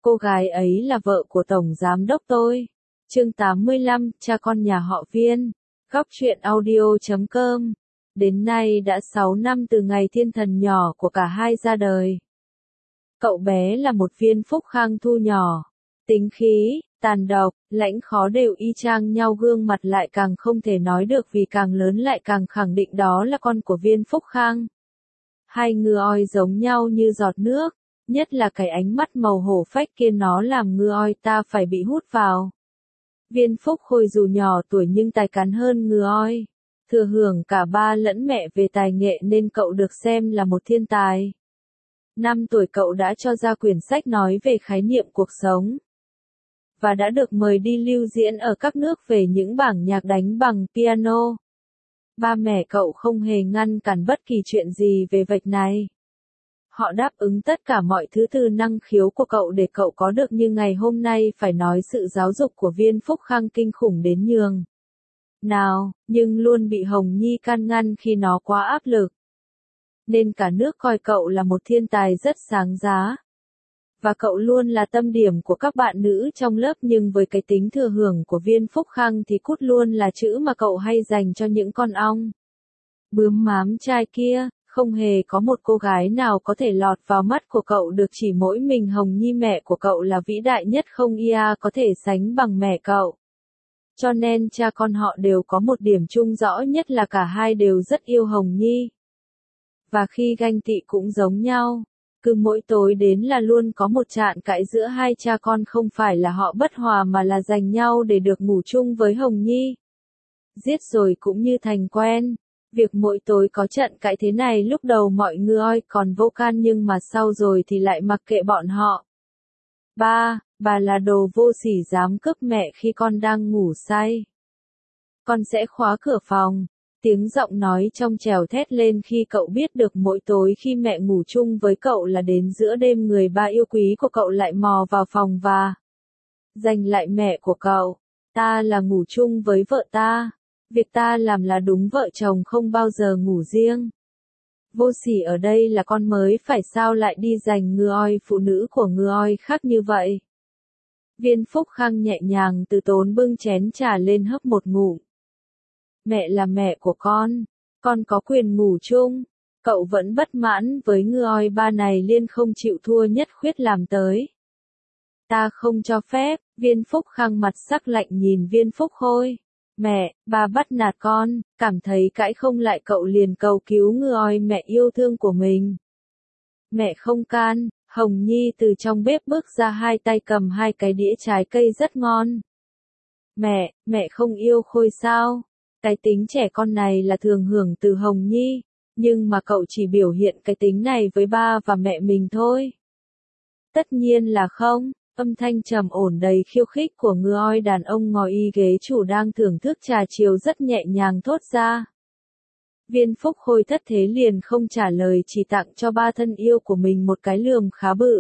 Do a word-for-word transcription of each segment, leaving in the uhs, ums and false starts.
Cô gái ấy là vợ của Tổng Giám đốc tôi. Chương tám mươi lăm, cha con nhà họ Viên. Góc truyện audio chấm com. Đến nay đã sáu năm từ ngày thiên thần nhỏ của cả hai ra đời. Cậu bé là một viên phúc khang thu nhỏ. Tính khí, tàn độc, lãnh khó đều y chang nhau, gương mặt lại càng không thể nói được vì càng lớn lại càng khẳng định đó là con của viên phúc khang. Hai ngư oi giống nhau như giọt nước, nhất là cái ánh mắt màu hổ phách kia nó làm ngư oi ta phải bị hút vào. Viên phúc khôi dù nhỏ tuổi nhưng tài cán hơn ngư oi. Thừa hưởng cả ba lẫn mẹ về tài nghệ nên cậu được xem là một thiên tài. Năm tuổi cậu đã cho ra quyển sách nói về khái niệm cuộc sống. Và đã được mời đi lưu diễn ở các nước về những bản nhạc đánh bằng piano. Ba mẹ cậu không hề ngăn cản bất kỳ chuyện gì về việc này. Họ đáp ứng tất cả mọi thứ từ năng khiếu của cậu để cậu có được như ngày hôm nay, phải nói sự giáo dục của viên phúc khang kinh khủng đến nhường nào, nhưng luôn bị Hồng Nhi can ngăn khi nó quá áp lực. Nên cả nước coi cậu là một thiên tài rất sáng giá. Và cậu luôn là tâm điểm của các bạn nữ trong lớp, nhưng với cái tính thừa hưởng của viên phúc khang thì cút luôn là chữ mà cậu hay dành cho những con ong bướm mám trai kia. Không hề có một cô gái nào có thể lọt vào mắt của cậu được, chỉ mỗi mình Hồng Nhi mẹ của cậu là vĩ đại nhất, không ia có thể sánh bằng mẹ cậu. Cho nên cha con họ đều có một điểm chung rõ nhất là cả hai đều rất yêu Hồng Nhi. Và khi ganh tị cũng giống nhau. Cứ mỗi tối đến là luôn có một trận cãi giữa hai cha con, không phải là họ bất hòa mà là giành nhau để được ngủ chung với Hồng Nhi. Giết rồi cũng như thành quen. Việc mỗi tối có trận cãi thế này lúc đầu mọi người còn vô can, nhưng mà sau rồi thì lại mặc kệ bọn họ. Ba, bà là đồ vô sỉ dám cướp mẹ khi con đang ngủ say. Con sẽ khóa cửa phòng. Tiếng giọng nói trong trẻo thét lên khi cậu biết được mỗi tối khi mẹ ngủ chung với cậu là đến giữa đêm người ba yêu quý của cậu lại mò vào phòng và giành lại mẹ của cậu. Ta là ngủ chung với vợ ta. Việc ta làm là đúng, vợ chồng không bao giờ ngủ riêng. Vô sỉ ở đây là con mới phải, sao lại đi giành ngư oi phụ nữ của ngư oi khác như vậy. Viên phúc khang nhẹ nhàng từ tốn bưng chén trà lên hấp một ngụm. Mẹ là mẹ của con, con có quyền ngủ chung. Cậu vẫn bất mãn với ngư oi ba này liên không chịu thua, nhất quyết làm tới. Ta không cho phép. Viên phúc khang mặt sắc lạnh nhìn viên phúc khôi. Mẹ, bà bắt nạt con. Cảm thấy cãi không lại cậu liền cầu cứu ngư oi mẹ yêu thương của mình. Mẹ không can. Hồng Nhi từ trong bếp bước ra, hai tay cầm hai cái đĩa trái cây rất ngon. Mẹ, mẹ không yêu Khôi sao? Cái tính trẻ con này là thường hưởng từ Hồng Nhi, nhưng mà cậu chỉ biểu hiện cái tính này với ba và mẹ mình thôi. Tất nhiên là không. Âm thanh trầm ổn đầy khiêu khích của ngư oi đàn ông ngồi y ghế chủ đang thưởng thức trà chiều rất nhẹ nhàng thốt ra. Viên phúc khôi thất thế liền không trả lời, chỉ tặng cho ba thân yêu của mình một cái lườm khá bự.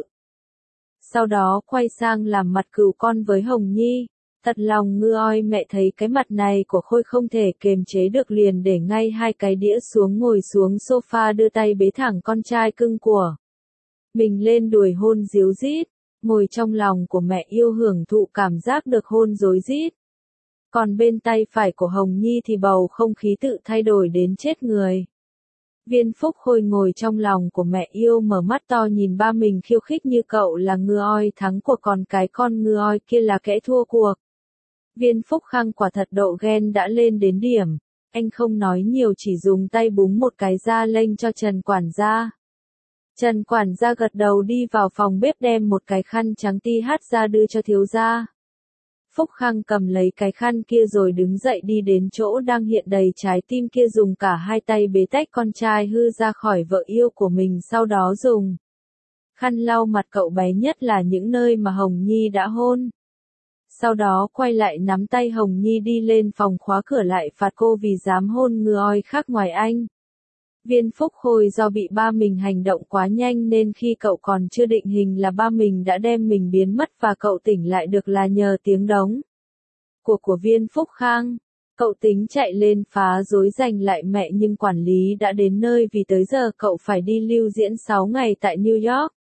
Sau đó quay sang làm mặt cừu con với Hồng Nhi. Thật lòng ngư oi mẹ thấy cái mặt này của Khôi không thể kềm chế được, liền để ngay hai cái đĩa xuống, ngồi xuống sofa, đưa tay bế thẳng con trai cưng của mình lên đùi hôn ríu rít. Ngồi trong lòng của mẹ yêu hưởng thụ cảm giác được hôn rối rít. Còn bên tay phải của Hồng Nhi thì bầu không khí tự thay đổi đến chết người. Viên phúc khôi ngồi trong lòng của mẹ yêu mở mắt to nhìn ba mình khiêu khích như cậu là ngư oi thắng cuộc, còn cái con ngư oi kia là kẻ thua cuộc. Viên phúc khang quả thật độ ghen đã lên đến điểm. Anh không nói nhiều, chỉ dùng tay búng một cái ra lệnh cho Trần quản gia. Trần quản gia gật đầu đi vào phòng bếp đem một cái khăn trắng ti hát ra đưa cho thiếu gia. Phúc Khang cầm lấy cái khăn kia rồi đứng dậy đi đến chỗ đang hiện đầy trái tim kia, dùng cả hai tay bế tách con trai hư ra khỏi vợ yêu của mình, sau đó dùng khăn lau mặt cậu bé, nhất là những nơi mà Hồng Nhi đã hôn. Sau đó quay lại nắm tay Hồng Nhi đi lên phòng, khóa cửa lại, phạt cô vì dám hôn ngư oi khác ngoài anh. Viên phúc khôi do bị ba mình hành động quá nhanh nên khi cậu còn chưa định hình là ba mình đã đem mình biến mất, và cậu tỉnh lại được là nhờ tiếng đống của của viên phúc khang. Cậu tính chạy lên phá rối giành lại mẹ, nhưng quản lý đã đến nơi vì tới giờ cậu phải đi lưu diễn sáu ngày tại New York.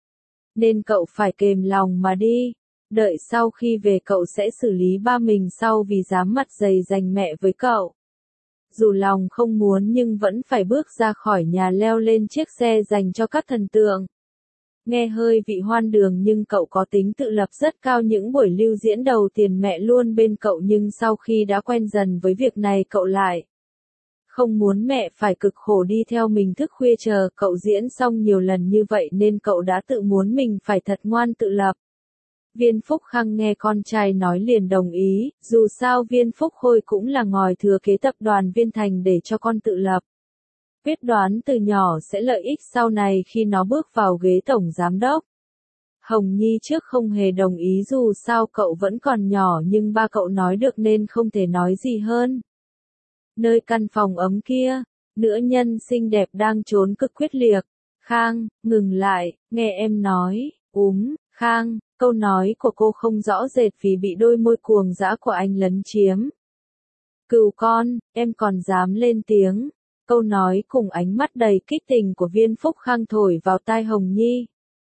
nên cậu phải kềm lòng mà đi. Đợi sau khi về cậu sẽ xử lý ba mình sau vì dám mặt dày giành mẹ với cậu. Dù lòng không muốn nhưng vẫn phải bước ra khỏi nhà leo lên chiếc xe dành cho các thần tượng. Nghe hơi vị hoan đường nhưng cậu có tính tự lập rất cao, những buổi lưu diễn đầu tiền mẹ luôn bên cậu, nhưng sau khi đã quen dần với việc này cậu lại không muốn mẹ phải cực khổ đi theo mình thức khuya chờ cậu diễn xong nhiều lần như vậy nên cậu đã tự muốn mình phải thật ngoan tự lập. Viên Phúc Khang nghe con trai nói liền đồng ý, dù sao Viên Phúc Khôi cũng là ngòi thừa kế tập đoàn Viên Thành để cho con tự lập. Quyết đoán từ nhỏ sẽ lợi ích sau này khi nó bước vào ghế tổng giám đốc. Hồng Nhi trước không hề đồng ý, dù sao cậu vẫn còn nhỏ, nhưng ba cậu nói được nên không thể nói gì hơn. Nơi căn phòng ấm kia, nữ nhân xinh đẹp đang trốn cực quyết liệt. Khang, ngừng lại, nghe em nói, úm, Khang, câu nói của cô không rõ rệt vì bị đôi môi cuồng dã của anh lấn chiếm. Cừu con, em còn dám lên tiếng. Câu nói cùng ánh mắt đầy kích tình của Viên Phúc Khang thổi vào tai Hồng Nhi.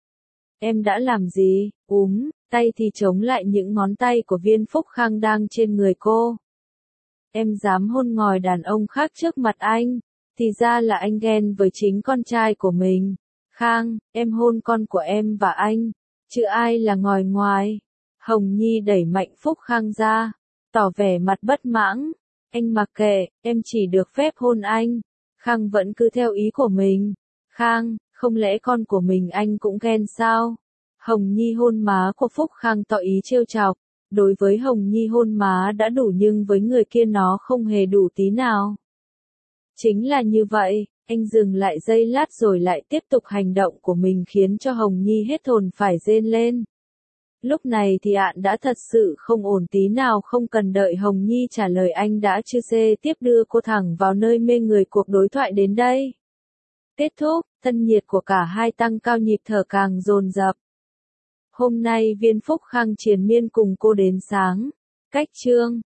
Em đã làm gì? Úm, tay thì chống lại những ngón tay của Viên Phúc Khang đang trên người cô. Em dám hôn ngòi đàn ông khác trước mặt anh, thì ra là anh ghen với chính con trai của mình. Khang, em hôn con của em và anh, chứ ai là ngòi ngoài. Hồng Nhi đẩy mạnh Phúc Khang ra, tỏ vẻ mặt bất mãn. Anh mặc kệ, em chỉ được phép hôn anh. Khang vẫn cứ theo ý của mình. Khang, không lẽ con của mình anh cũng ghen sao? Hồng Nhi hôn má của Phúc Khang tỏ ý trêu chọc. Đối với Hồng Nhi hôn má đã đủ nhưng với người kia nó không hề đủ tí nào. Chính là như vậy, anh dừng lại giây lát rồi lại tiếp tục hành động của mình khiến cho Hồng Nhi hết hồn phải rên lên. Lúc này thì ạn đã thật sự không ổn tí nào, không cần đợi Hồng Nhi trả lời anh đã chư xê tiếp đưa cô thẳng vào nơi mê người cuộc đối thoại đến đây. Kết thúc, thân nhiệt của cả hai tăng cao, nhịp thở càng dồn dập. Hôm nay Viên Phúc Khang triền miên cùng cô đến sáng. Cách chương